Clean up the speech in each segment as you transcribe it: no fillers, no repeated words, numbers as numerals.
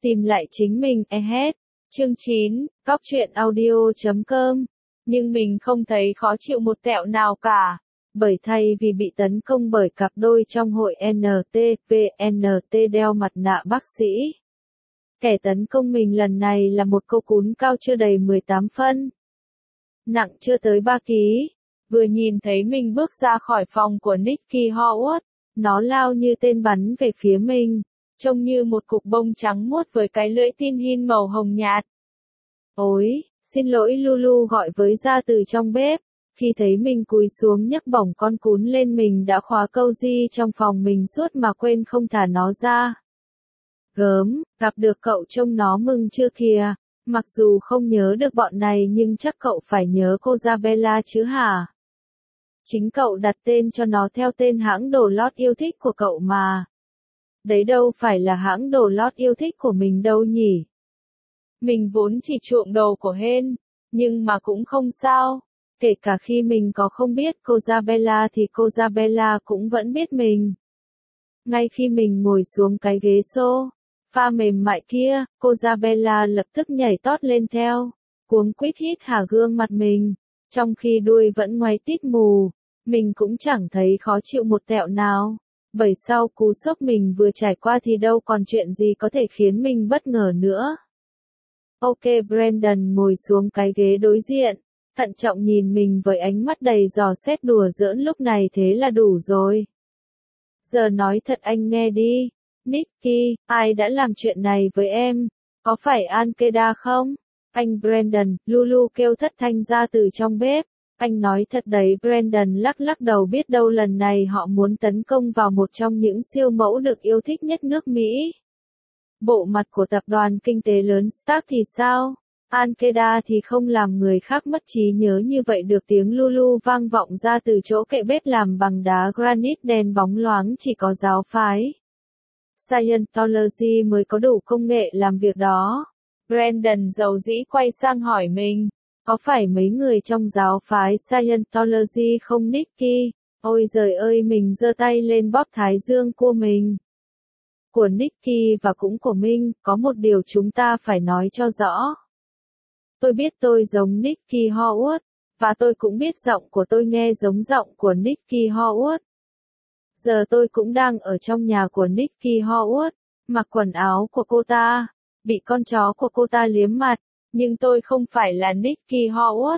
Tìm lại chính mình, Chương 9, Cóc truyện audio.com. Nhưng mình không thấy khó chịu một tẹo nào cả. Bởi thay vì bị tấn công bởi cặp đôi trong hội NT đeo mặt nạ bác sĩ. Kẻ tấn công mình lần này là một cô cún cao chưa đầy 18 phân. Nặng chưa tới 3 ký. Vừa nhìn thấy mình bước ra khỏi phòng của Nicky Howard, nó lao như tên bắn về phía mình, trông như một cục bông trắng muốt với cái lưỡi tin hin màu hồng nhạt. Ôi, xin lỗi, Lulu gọi với ra từ trong bếp. Khi thấy mình cúi xuống nhấc bổng con cún lên, mình đã khóa câu di trong phòng mình suốt mà quên không thả nó ra. Gớm, gặp được cậu trông nó mừng chưa kìa. Mặc dù không nhớ được bọn này nhưng chắc cậu phải nhớ cô Isabella chứ hả? Chính cậu đặt tên cho nó theo tên hãng đồ lót yêu thích của cậu mà. Đấy đâu phải là hãng đồ lót yêu thích của mình đâu nhỉ? Mình vốn chỉ chuộng đồ của Hen, nhưng mà cũng không sao. Kể cả khi mình có không biết cô Isabella thì cô Isabella cũng vẫn biết mình. Ngay khi mình ngồi xuống cái ghế sofa mềm mại kia, cô Isabella lập tức nhảy tót lên theo, cuống quýt hít hà gương mặt mình, trong khi đuôi vẫn ngoáy tít mù. Mình cũng chẳng thấy khó chịu một tẹo nào, bởi sau cú sốc mình vừa trải qua thì đâu còn chuyện gì có thể khiến mình bất ngờ nữa. Ok, Brandon ngồi xuống cái ghế đối diện, thận trọng nhìn mình với ánh mắt đầy dò xét đùa giỡn lúc này, thế là đủ rồi. Giờ nói thật anh nghe đi, Nicky, ai đã làm chuyện này với em? Có phải Al-Qaeda không? Anh Brandon, Lulu kêu thất thanh ra từ trong bếp. Anh nói thật đấy, Brandon lắc lắc đầu, biết đâu lần này họ muốn tấn công vào một trong những siêu mẫu được yêu thích nhất nước Mỹ. Bộ mặt của tập đoàn kinh tế lớn Stark thì sao? Al-Qaeda thì không làm người khác mất trí nhớ như vậy được. Tiếng Lulu vang vọng ra từ chỗ kệ bếp làm bằng đá granite đen bóng loáng. Chỉ có giáo phái Scientology mới có đủ công nghệ làm việc đó. Brandon dầu dĩ quay sang hỏi mình, có phải mấy người trong giáo phái Scientology không Nicky? Ôi giời ơi, mình giơ tay lên bóp thái dương của mình. Của Nicky và cũng của mình, có một điều chúng ta phải nói cho rõ. Tôi biết tôi giống Nicky Howard, và tôi cũng biết giọng của tôi nghe giống giọng của Nicky Howard. Giờ tôi cũng đang ở trong nhà của Nicky Howard, mặc quần áo của cô ta, bị con chó của cô ta liếm mặt, nhưng tôi không phải là Nicky Howard.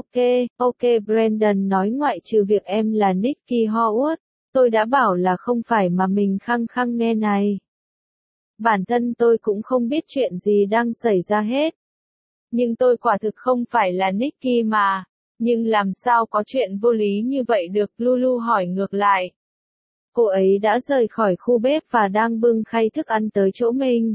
Ok, Brandon nói, ngoại trừ việc em là Nicky Howard, tôi đã bảo là không phải mà. Mình khăng khăng nghe này. Bản thân tôi cũng không biết chuyện gì đang xảy ra hết. Nhưng tôi quả thực không phải là Nicky mà. Nhưng làm sao có chuyện vô lý như vậy được? Lulu hỏi ngược lại. Cô ấy đã rời khỏi khu bếp và đang bưng khay thức ăn tới chỗ mình.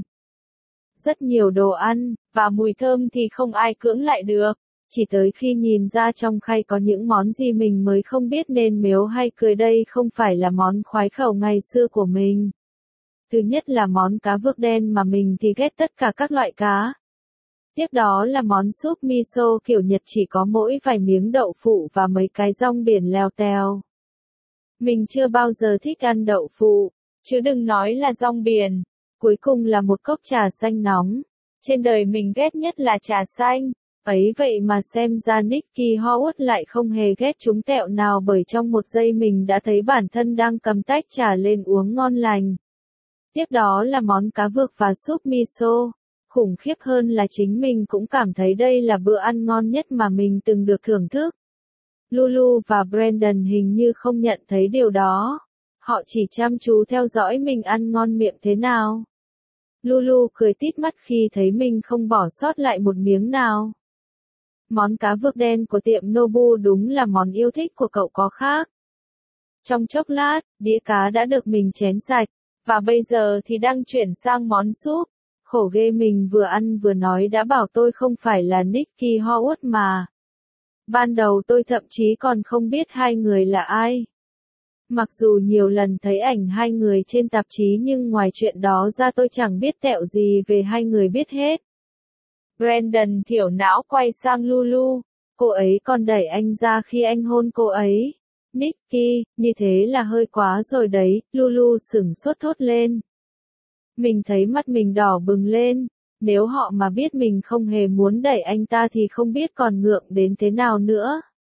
Rất nhiều đồ ăn, và mùi thơm thì không ai cưỡng lại được. Chỉ tới khi nhìn ra trong khay có những món gì mình mới không biết nên mếu hay cười. Đây không phải là món khoái khẩu ngày xưa của mình. Thứ nhất là món cá vược đen mà mình thì ghét tất cả các loại cá. Tiếp đó là món súp miso kiểu Nhật, chỉ có mỗi vài miếng đậu phụ và mấy cái rong biển leo tèo. Mình chưa bao giờ thích ăn đậu phụ, chứ đừng nói là rong biển. Cuối cùng là một cốc trà xanh nóng. Trên đời mình ghét nhất là trà xanh. Ấy vậy mà xem ra Nicky Howard lại không hề ghét chúng tẹo nào, bởi trong một giây mình đã thấy bản thân đang cầm tách trà lên uống ngon lành. Tiếp đó là món cá vược và súp miso. Khủng khiếp hơn là chính mình cũng cảm thấy đây là bữa ăn ngon nhất mà mình từng được thưởng thức. Lulu và Brandon hình như không nhận thấy điều đó. Họ chỉ chăm chú theo dõi mình ăn ngon miệng thế nào. Lulu cười tít mắt khi thấy mình không bỏ sót lại một miếng nào. Món cá vược đen của tiệm Nobu đúng là món yêu thích của cậu có khác. Trong chốc lát, đĩa cá đã được mình chén sạch, và bây giờ thì đang chuyển sang món súp. Khổ ghê, mình vừa ăn vừa nói đã bảo tôi không phải là Nicky Howard mà. Ban đầu tôi thậm chí còn không biết hai người là ai. Mặc dù nhiều lần thấy ảnh hai người trên tạp chí nhưng ngoài chuyện đó ra tôi chẳng biết tẹo gì về hai người biết hết. Brandon thiểu não quay sang Lulu. Cô ấy còn đẩy anh ra khi anh hôn cô ấy. Nicky, như thế là hơi quá rồi đấy. Lulu sửng sốt thốt lên. Mình thấy mắt mình đỏ bừng lên, nếu họ mà biết mình không hề muốn đẩy anh ta thì không biết còn ngượng đến thế nào nữa.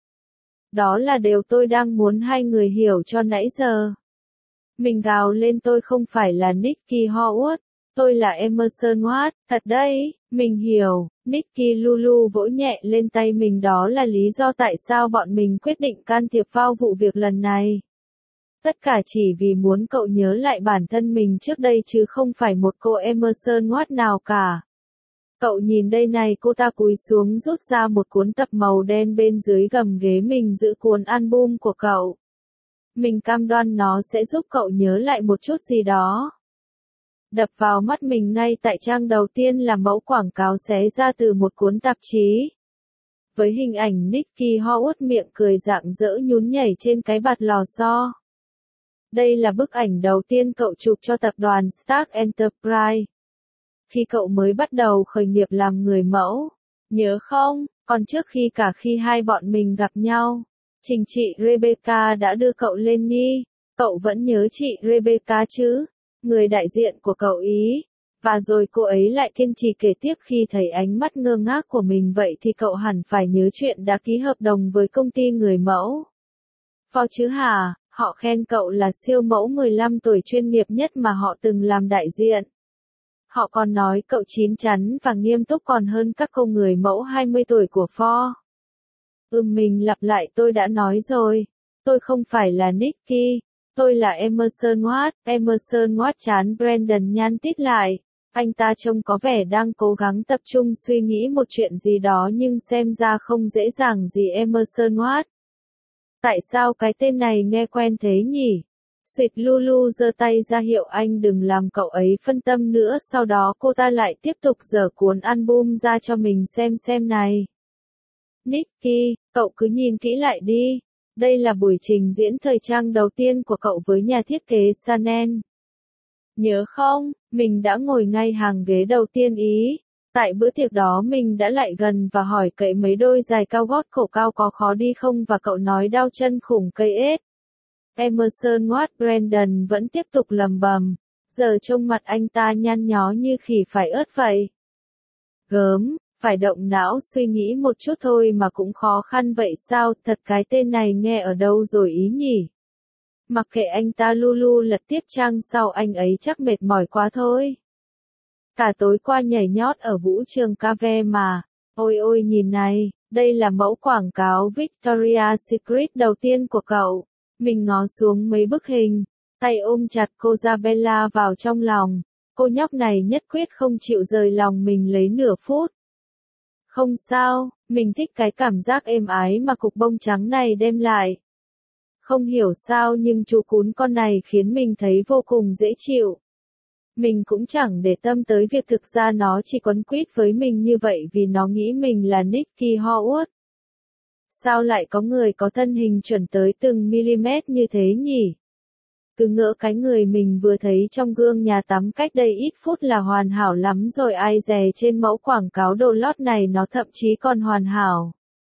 Đó là điều tôi đang muốn hai người hiểu cho nãy giờ. Mình gào lên tôi không phải là Nicky Howard, tôi là Emerson Watt, thật đấy, mình hiểu, Nicky Lulu vỗ nhẹ lên tay mình đó là lý do tại sao bọn mình quyết định can thiệp vào vụ việc lần này. Tất cả chỉ vì muốn cậu nhớ lại bản thân mình trước đây chứ không phải một cô Emerson Watt nào cả. Cậu nhìn đây này, cô ta cúi xuống rút ra một cuốn tập màu đen bên dưới gầm ghế mình giữ cuốn album của cậu. Mình cam đoan nó sẽ giúp cậu nhớ lại một chút gì đó. Đập vào mắt mình ngay tại trang đầu tiên là mẫu quảng cáo xé ra từ một cuốn tạp chí. Với hình ảnh Nicky Howard miệng cười rạng rỡ nhún nhảy trên cái bạt lò xo. Đây là bức ảnh đầu tiên cậu chụp cho tập đoàn Stark Enterprise. Khi cậu mới bắt đầu khởi nghiệp làm người mẫu. Nhớ không, còn trước khi hai bọn mình gặp nhau, chị Rebecca đã đưa cậu lên Nhi. Cậu vẫn nhớ chị Rebecca chứ? Người đại diện của cậu ý. Và rồi cô ấy lại kiên trì kể tiếp khi thấy ánh mắt ngơ ngác của mình vậy thì cậu hẳn phải nhớ chuyện đã ký hợp đồng với công ty người mẫu. Phó chứ hả, họ khen cậu là siêu mẫu 15 tuổi chuyên nghiệp nhất mà họ từng làm đại diện. Họ còn nói cậu chín chắn và nghiêm túc còn hơn các cô người mẫu 20 tuổi của Ford. Mình lặp lại tôi đã nói rồi. Tôi không phải là Nicky. Tôi là Emerson Watt. Emerson Watt chán Brandon nhăn tít lại. Anh ta trông có vẻ đang cố gắng tập trung suy nghĩ một chuyện gì đó nhưng xem ra không dễ dàng gì Emerson Watt. Tại sao cái tên này nghe quen thế nhỉ? Sweet Lulu giơ tay ra hiệu anh đừng làm cậu ấy phân tâm nữa, sau đó cô ta lại tiếp tục giở cuốn album ra cho mình xem này. Nicky, cậu cứ nhìn kỹ lại đi. Đây là buổi trình diễn thời trang đầu tiên của cậu với nhà thiết kế Chanel. Nhớ không, mình đã ngồi ngay hàng ghế đầu tiên ý. Tại bữa tiệc đó mình đã lại gần và hỏi cậy mấy đôi giày cao gót cổ cao có khó đi không và cậu nói đau chân khủng cây ếch. Emerson Watt Brandon vẫn tiếp tục lầm bầm. Giờ trông mặt anh ta nhăn nhó như khỉ phải ớt vậy. Gớm, phải động não suy nghĩ một chút thôi mà cũng khó khăn vậy sao, thật cái tên này nghe ở đâu rồi ý nhỉ? Mặc kệ anh ta, Lulu lật tiếp trang sau, anh ấy chắc mệt mỏi quá thôi. Cả tối qua nhảy nhót ở vũ trường cave mà. Ôi ôi nhìn này, đây là mẫu quảng cáo Victoria's Secret đầu tiên của cậu. Mình ngó xuống mấy bức hình, tay ôm chặt cô Isabella vào trong lòng. Cô nhóc này nhất quyết không chịu rời lòng mình lấy nửa phút. Không sao, mình thích cái cảm giác êm ái mà cục bông trắng này đem lại. Không hiểu sao nhưng chú cún con này khiến mình thấy vô cùng dễ chịu. Mình cũng chẳng để tâm tới việc thực ra nó chỉ quấn quýt với mình như vậy vì nó nghĩ mình là Nicky Howard. Sao lại có người có thân hình chuẩn tới từng mm như thế nhỉ? Cứ ngỡ cái người mình vừa thấy trong gương nhà tắm cách đây ít phút là hoàn hảo lắm rồi, ai dè trên mẫu quảng cáo đồ lót này nó thậm chí còn hoàn hảo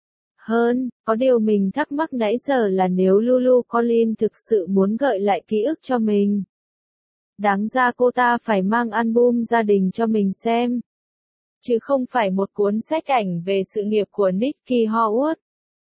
hơn. Có điều mình thắc mắc nãy giờ là nếu Lulu Collins thực sự muốn gợi lại ký ức cho mình, đáng ra cô ta phải mang album gia đình cho mình xem, chứ không phải một cuốn sách ảnh về sự nghiệp của Nicky Howard.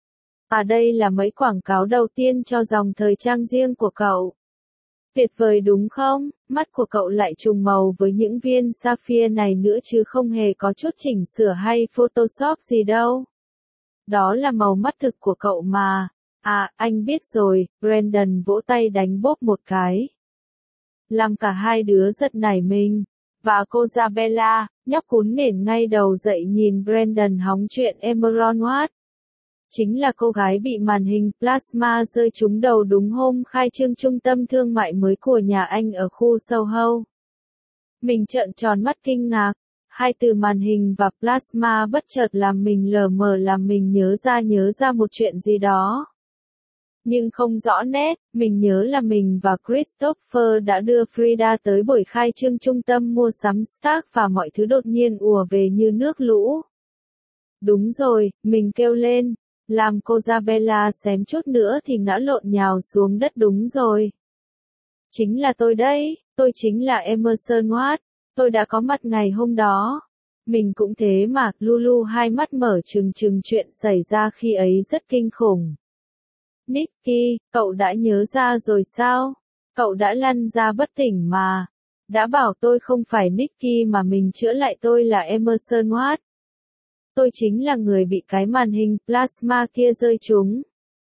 Đây là mấy quảng cáo đầu tiên cho dòng thời trang riêng của cậu. Tuyệt vời đúng không? Mắt của cậu lại trùng màu với những viên sapphire này nữa chứ không hề có chút chỉnh sửa hay Photoshop gì đâu. Đó là màu mắt thực của cậu mà. Anh biết rồi, Brandon vỗ tay đánh bốp một cái. Làm cả hai đứa giật nảy mình. Và cô Isabella, nhóc cún nền ngay đầu dậy nhìn Brandon hóng chuyện Emerson Watt. Chính là cô gái bị màn hình plasma rơi trúng đầu đúng hôm khai trương trung tâm thương mại mới của nhà anh ở khu Soho. Mình trợn tròn mắt kinh ngạc. Hai từ màn hình và plasma bất chợt làm mình lờ mờ, làm mình nhớ ra một chuyện gì đó. Nhưng không rõ nét, mình nhớ là mình và Christopher đã đưa Frida tới buổi khai trương trung tâm mua sắm Stark và mọi thứ đột nhiên ùa về như nước lũ. Đúng rồi, mình kêu lên. Làm cô Isabella xém chút nữa thì ngã lộn nhào xuống đất. Đúng rồi. Chính là tôi đấy, Tôi chính là Emerson Watt, tôi đã có mặt ngày hôm đó. Mình cũng thế mà, Lulu hai mắt mở trừng trừng, chuyện xảy ra khi ấy rất kinh khủng. Nicky, cậu đã nhớ ra rồi sao? Cậu đã lăn ra bất tỉnh mà. Đã bảo tôi không phải Nicky mà mình chữa lại, tôi là Emerson Watt. Tôi chính là người bị cái màn hình plasma kia rơi trúng.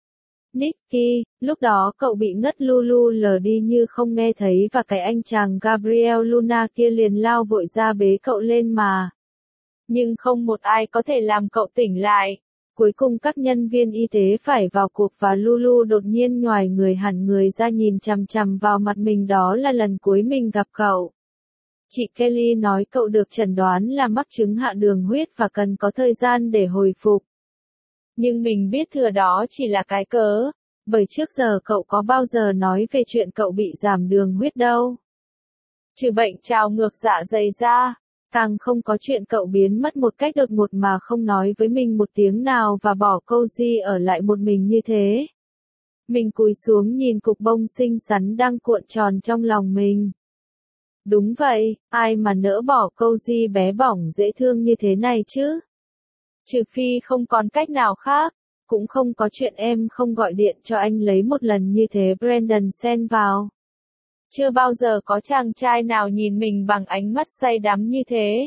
Nicky, lúc đó cậu bị ngất. Lulu lờ đi như không nghe thấy và cái anh chàng Gabriel Luna kia liền lao vội ra bế cậu lên mà. Nhưng không một ai có thể làm cậu tỉnh lại. Cuối cùng các nhân viên y tế phải vào cuộc và Lulu đột nhiên nhoài người hẳn người ra nhìn chằm chằm vào mặt mình, đó là lần cuối mình gặp cậu. Chị Kelly nói cậu được chẩn đoán là mắc chứng hạ đường huyết và cần có thời gian để hồi phục. Nhưng mình biết thừa đó chỉ là cái cớ, bởi trước giờ cậu có bao giờ nói về chuyện cậu bị giảm đường huyết đâu. Trừ bệnh trào ngược dạ dày ra, càng không có chuyện cậu biến mất một cách đột ngột mà không nói với mình một tiếng nào và bỏ Cozy ở lại một mình như thế. Mình cúi xuống nhìn cục bông xinh xắn đang cuộn tròn trong lòng mình. Đúng vậy, ai mà nỡ bỏ Cozy bé bỏng dễ thương như thế này chứ? Trừ phi không còn cách nào khác, cũng không có chuyện em không gọi điện cho anh lấy một lần như thế. Brandon xen vào. Chưa bao giờ có chàng trai nào nhìn mình bằng ánh mắt say đắm như thế.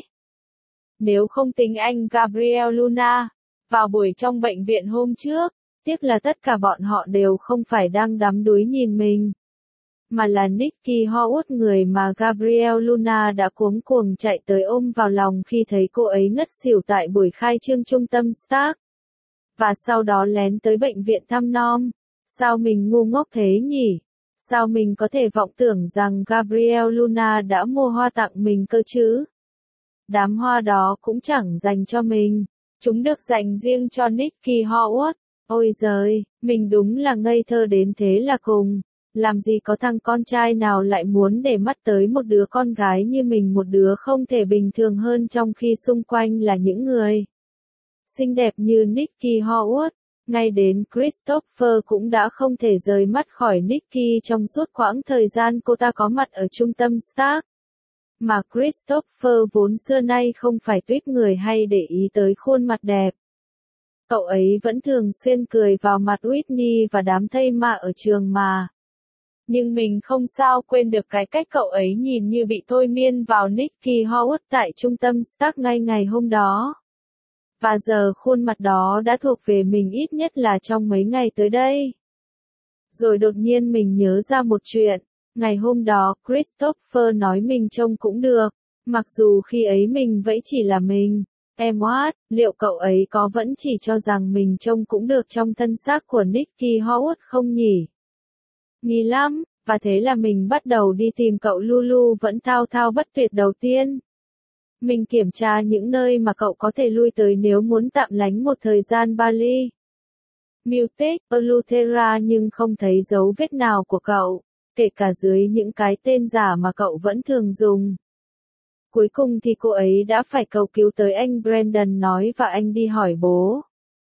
Nếu không tính anh Gabriel Luna, vào buổi trong bệnh viện hôm trước, tiếc là tất cả bọn họ đều không phải đang đắm đuối nhìn mình, mà là Nicky Howard, người mà Gabriel Luna đã cuống cuồng chạy tới ôm vào lòng khi thấy cô ấy ngất xỉu tại buổi khai trương trung tâm Stark. Và sau đó lén tới bệnh viện thăm nom. Sao mình ngu ngốc thế nhỉ? Sao mình có thể vọng tưởng rằng Gabriel Luna đã mua hoa tặng mình cơ chứ? Đám hoa đó cũng chẳng dành cho mình. Chúng được dành riêng cho Nicky Howard. Ôi giời, mình đúng là ngây thơ đến thế là cùng. Làm gì có thằng con trai nào lại muốn để mắt tới một đứa con gái như mình, một đứa không thể bình thường hơn trong khi xung quanh là những người xinh đẹp như Nicky Howard. Ngay đến Christopher cũng đã không thể rời mắt khỏi Nicky trong suốt quãng thời gian cô ta có mặt ở trung tâm Stark. Mà Christopher vốn xưa nay không phải tuýp người hay để ý tới khuôn mặt đẹp. Cậu ấy vẫn thường xuyên cười vào mặt Whitney và đám thây ma ở trường mà. Nhưng mình không sao quên được cái cách cậu ấy nhìn như bị thôi miên vào Nicky Howard tại trung tâm Stark ngay ngày hôm đó. Và giờ khuôn mặt đó đã thuộc về mình, ít nhất là trong mấy ngày tới đây. Rồi đột nhiên mình nhớ ra một chuyện. Ngày hôm đó Christopher nói mình trông cũng được. Mặc dù khi ấy mình vẫn chỉ là mình. Em Watt, liệu cậu ấy có vẫn chỉ cho rằng mình trông cũng được trong thân xác của Nicky Howard không nhỉ? Nghi lắm, và thế là mình bắt đầu đi tìm cậu. Lulu vẫn thao thao bất tuyệt. Đầu tiên, mình kiểm tra những nơi mà cậu có thể lui tới nếu muốn tạm lánh một thời gian Bali. Mutex, Eleuthera, nhưng không thấy dấu vết nào của cậu, kể cả dưới những cái tên giả mà cậu vẫn thường dùng. Cuối cùng thì cô ấy đã phải cầu cứu tới anh Brandon nói và anh đi hỏi bố.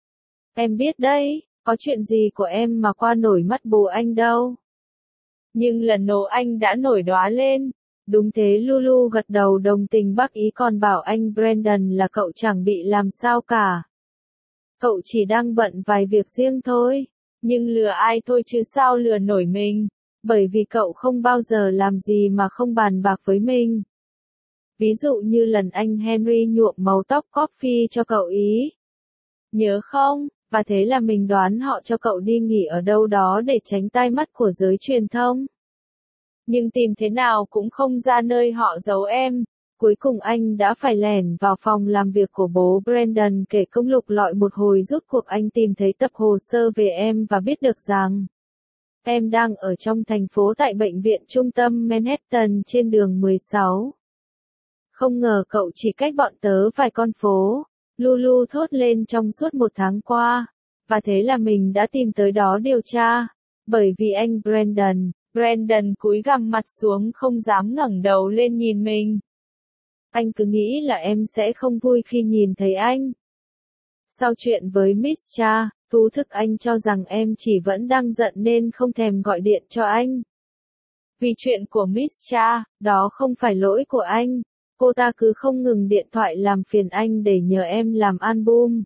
Em biết đấy, có chuyện gì của em mà qua nổi mắt bố anh đâu. Nhưng lần nổ anh đã nổi đóa lên. Đúng thế, Lulu gật đầu đồng tình bác ý, còn bảo anh Brandon là cậu chẳng bị làm sao cả. Cậu chỉ đang bận vài việc riêng thôi. Nhưng lừa ai thôi chứ sao lừa nổi mình. Bởi vì cậu không bao giờ làm gì mà không bàn bạc với mình. Ví dụ như lần anh Henry nhuộm màu tóc coffee cho cậu ý. Nhớ không? Và thế là mình đoán họ cho cậu đi nghỉ ở đâu đó để tránh tai mắt của giới truyền thông. Nhưng tìm thế nào cũng không ra nơi họ giấu em. Cuối cùng anh đã phải lẻn vào phòng làm việc của bố Brandon kể công lục lọi một hồi. Rốt cuộc anh tìm thấy tập hồ sơ về em và biết được rằng em đang ở trong thành phố tại bệnh viện trung tâm Manhattan trên đường 16. Không ngờ cậu chỉ cách bọn tớ vài con phố. Lulu thốt lên trong suốt một tháng qua. Và thế là mình đã tìm tới đó điều tra. Bởi vì anh Brandon cúi gằm mặt xuống không dám ngẩng đầu lên nhìn mình. Anh cứ nghĩ là em sẽ không vui khi nhìn thấy anh. Sau chuyện với Miss Cha, thú thực anh cho rằng em chỉ vẫn đang giận nên không thèm gọi điện cho anh. Vì chuyện của Miss Cha, đó không phải lỗi của anh. Cô ta cứ không ngừng điện thoại làm phiền anh để nhờ em làm album.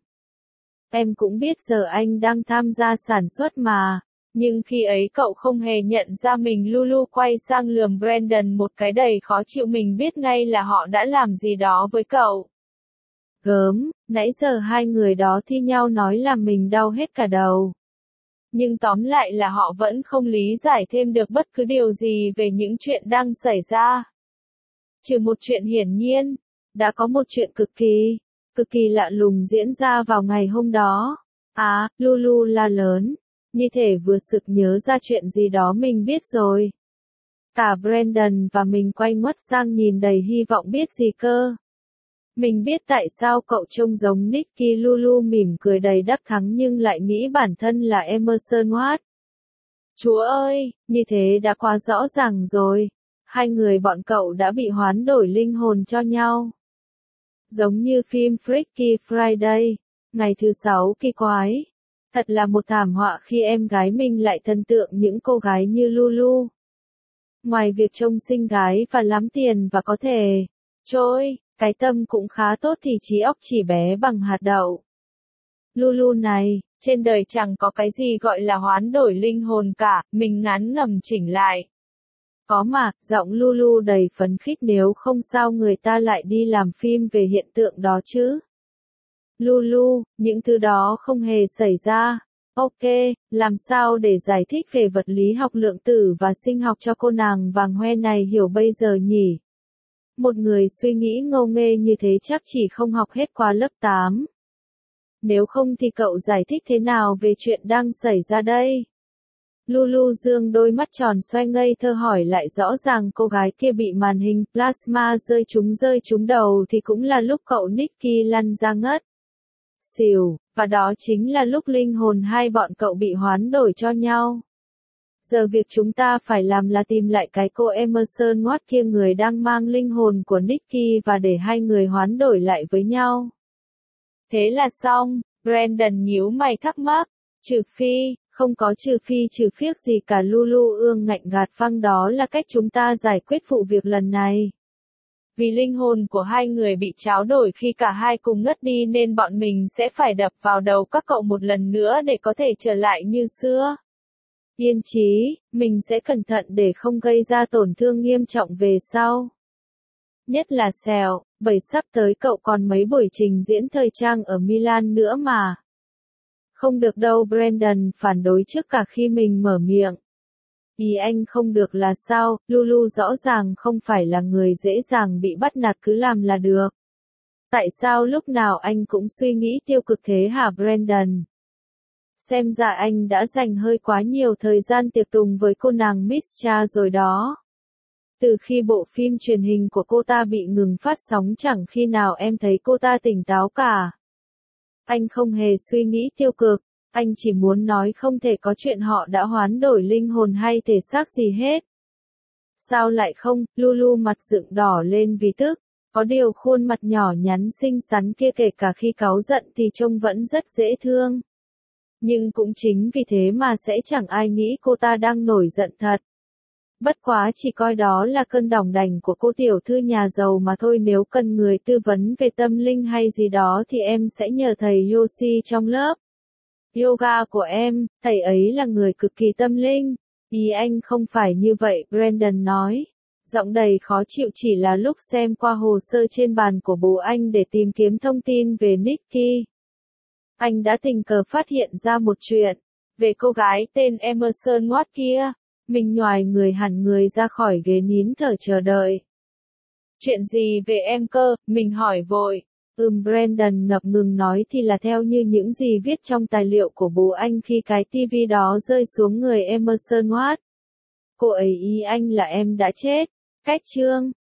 Em cũng biết giờ anh đang tham gia sản xuất mà. Nhưng khi ấy cậu không hề nhận ra mình. Lulu quay sang lườm Brandon một cái đầy khó chịu, mình biết ngay là họ đã làm gì đó với cậu. Gớm, nãy giờ hai người đó thi nhau nói làm mình đau hết cả đầu. Nhưng tóm lại là họ vẫn không lý giải thêm được bất cứ điều gì về những chuyện đang xảy ra. Trừ một chuyện hiển nhiên, đã có một chuyện cực kỳ lạ lùng diễn ra vào ngày hôm đó. Lulu la lớn, như thể vừa sực nhớ ra chuyện gì đó mình biết rồi. Cả Brandon và mình quay ngoắt sang nhìn đầy hy vọng biết gì cơ. Mình biết tại sao cậu trông giống Nicky. Lulu mỉm cười đầy đắc thắng nhưng lại nghĩ bản thân là Emerson Watt. Chúa ơi, như thế đã quá rõ ràng rồi. Hai người bọn cậu đã bị hoán đổi linh hồn cho nhau. Giống như phim Freaky Friday, ngày thứ 6 kỳ quái. Thật là một thảm họa khi em gái mình lại thần tượng những cô gái như Lulu. Ngoài việc trông xinh gái và lắm tiền và có thể trôi, cái tâm cũng khá tốt thì trí óc chỉ bé bằng hạt đậu. Lulu này, trên đời chẳng có cái gì gọi là hoán đổi linh hồn cả, mình ngán ngẩm chỉnh lại. Có mà, giọng Lulu đầy phấn khích, nếu không sao người ta lại đi làm phim về hiện tượng đó chứ. Lulu, những thứ đó không hề xảy ra. Ok, làm sao để giải thích về vật lý học lượng tử và sinh học cho cô nàng vàng hoe này hiểu bây giờ nhỉ? Một người suy nghĩ ngô nghê như thế chắc chỉ không học hết qua lớp 8. Nếu không thì cậu giải thích thế nào về chuyện đang xảy ra đây? Lulu dương đôi mắt tròn xoay ngây thơ hỏi lại, rõ ràng cô gái kia bị màn hình plasma rơi trúng đầu thì cũng là lúc cậu Nicky lăn ra ngất xỉu, và đó chính là lúc linh hồn hai bọn cậu bị hoán đổi cho nhau. Giờ việc chúng ta phải làm là tìm lại cái cô Emerson Watt kia, người đang mang linh hồn của Nicky, và để hai người hoán đổi lại với nhau. Thế là xong, Brandon nhíu mày thắc mắc, trừ phi, không có trừ phi trừ phiếc gì cả. Lulu ương ngạnh gạt phăng, đó là cách chúng ta giải quyết vụ việc lần này. Vì linh hồn của hai người bị tráo đổi khi cả hai cùng ngất đi nên bọn mình sẽ phải đập vào đầu các cậu một lần nữa để có thể trở lại như xưa. Yên trí, mình sẽ cẩn thận để không gây ra tổn thương nghiêm trọng về sau. Nhất là sẹo, bởi sắp tới cậu còn mấy buổi trình diễn thời trang ở Milan nữa mà. Không được đâu, Brandon phản đối trước cả khi mình mở miệng. Ý anh không được là sao? Lulu rõ ràng không phải là người dễ dàng bị bắt nạt, cứ làm là được. Tại sao lúc nào anh cũng suy nghĩ tiêu cực thế hả Brandon? Xem ra anh đã dành hơi quá nhiều thời gian tiệc tùng với cô nàng Miss Cha rồi đó. Từ khi bộ phim truyền hình của cô ta bị ngừng phát sóng chẳng khi nào em thấy cô ta tỉnh táo cả. Anh không hề suy nghĩ tiêu cực, anh chỉ muốn nói không thể có chuyện họ đã hoán đổi linh hồn hay thể xác gì hết. Sao lại không? Lulu mặt dựng đỏ lên vì tức, có điều khuôn mặt nhỏ nhắn xinh xắn kia kể cả khi cáu giận thì trông vẫn rất dễ thương. Nhưng cũng chính vì thế mà sẽ chẳng ai nghĩ cô ta đang nổi giận thật. Bất quá chỉ coi đó là cơn đỏng đành của cô tiểu thư nhà giàu mà thôi. Nếu cần người tư vấn về tâm linh hay gì đó thì em sẽ nhờ thầy Yoshi trong lớp yoga của em, thầy ấy là người cực kỳ tâm linh. Ý anh không phải như vậy, Brandon nói. Giọng đầy khó chịu, chỉ là lúc xem qua hồ sơ trên bàn của bố anh để tìm kiếm thông tin về Nicky. Anh đã tình cờ phát hiện ra một chuyện về cô gái tên Emerson Watt kia. Mình nhoài người hẳn người ra khỏi ghế nín thở chờ đợi. Chuyện gì về em cơ? Mình hỏi vội. Brandon ngập ngừng nói, thì là theo như những gì viết trong tài liệu của bố anh khi cái tivi đó rơi xuống người Emerson Watt. Cô ấy ý anh là em đã chết. Cách chương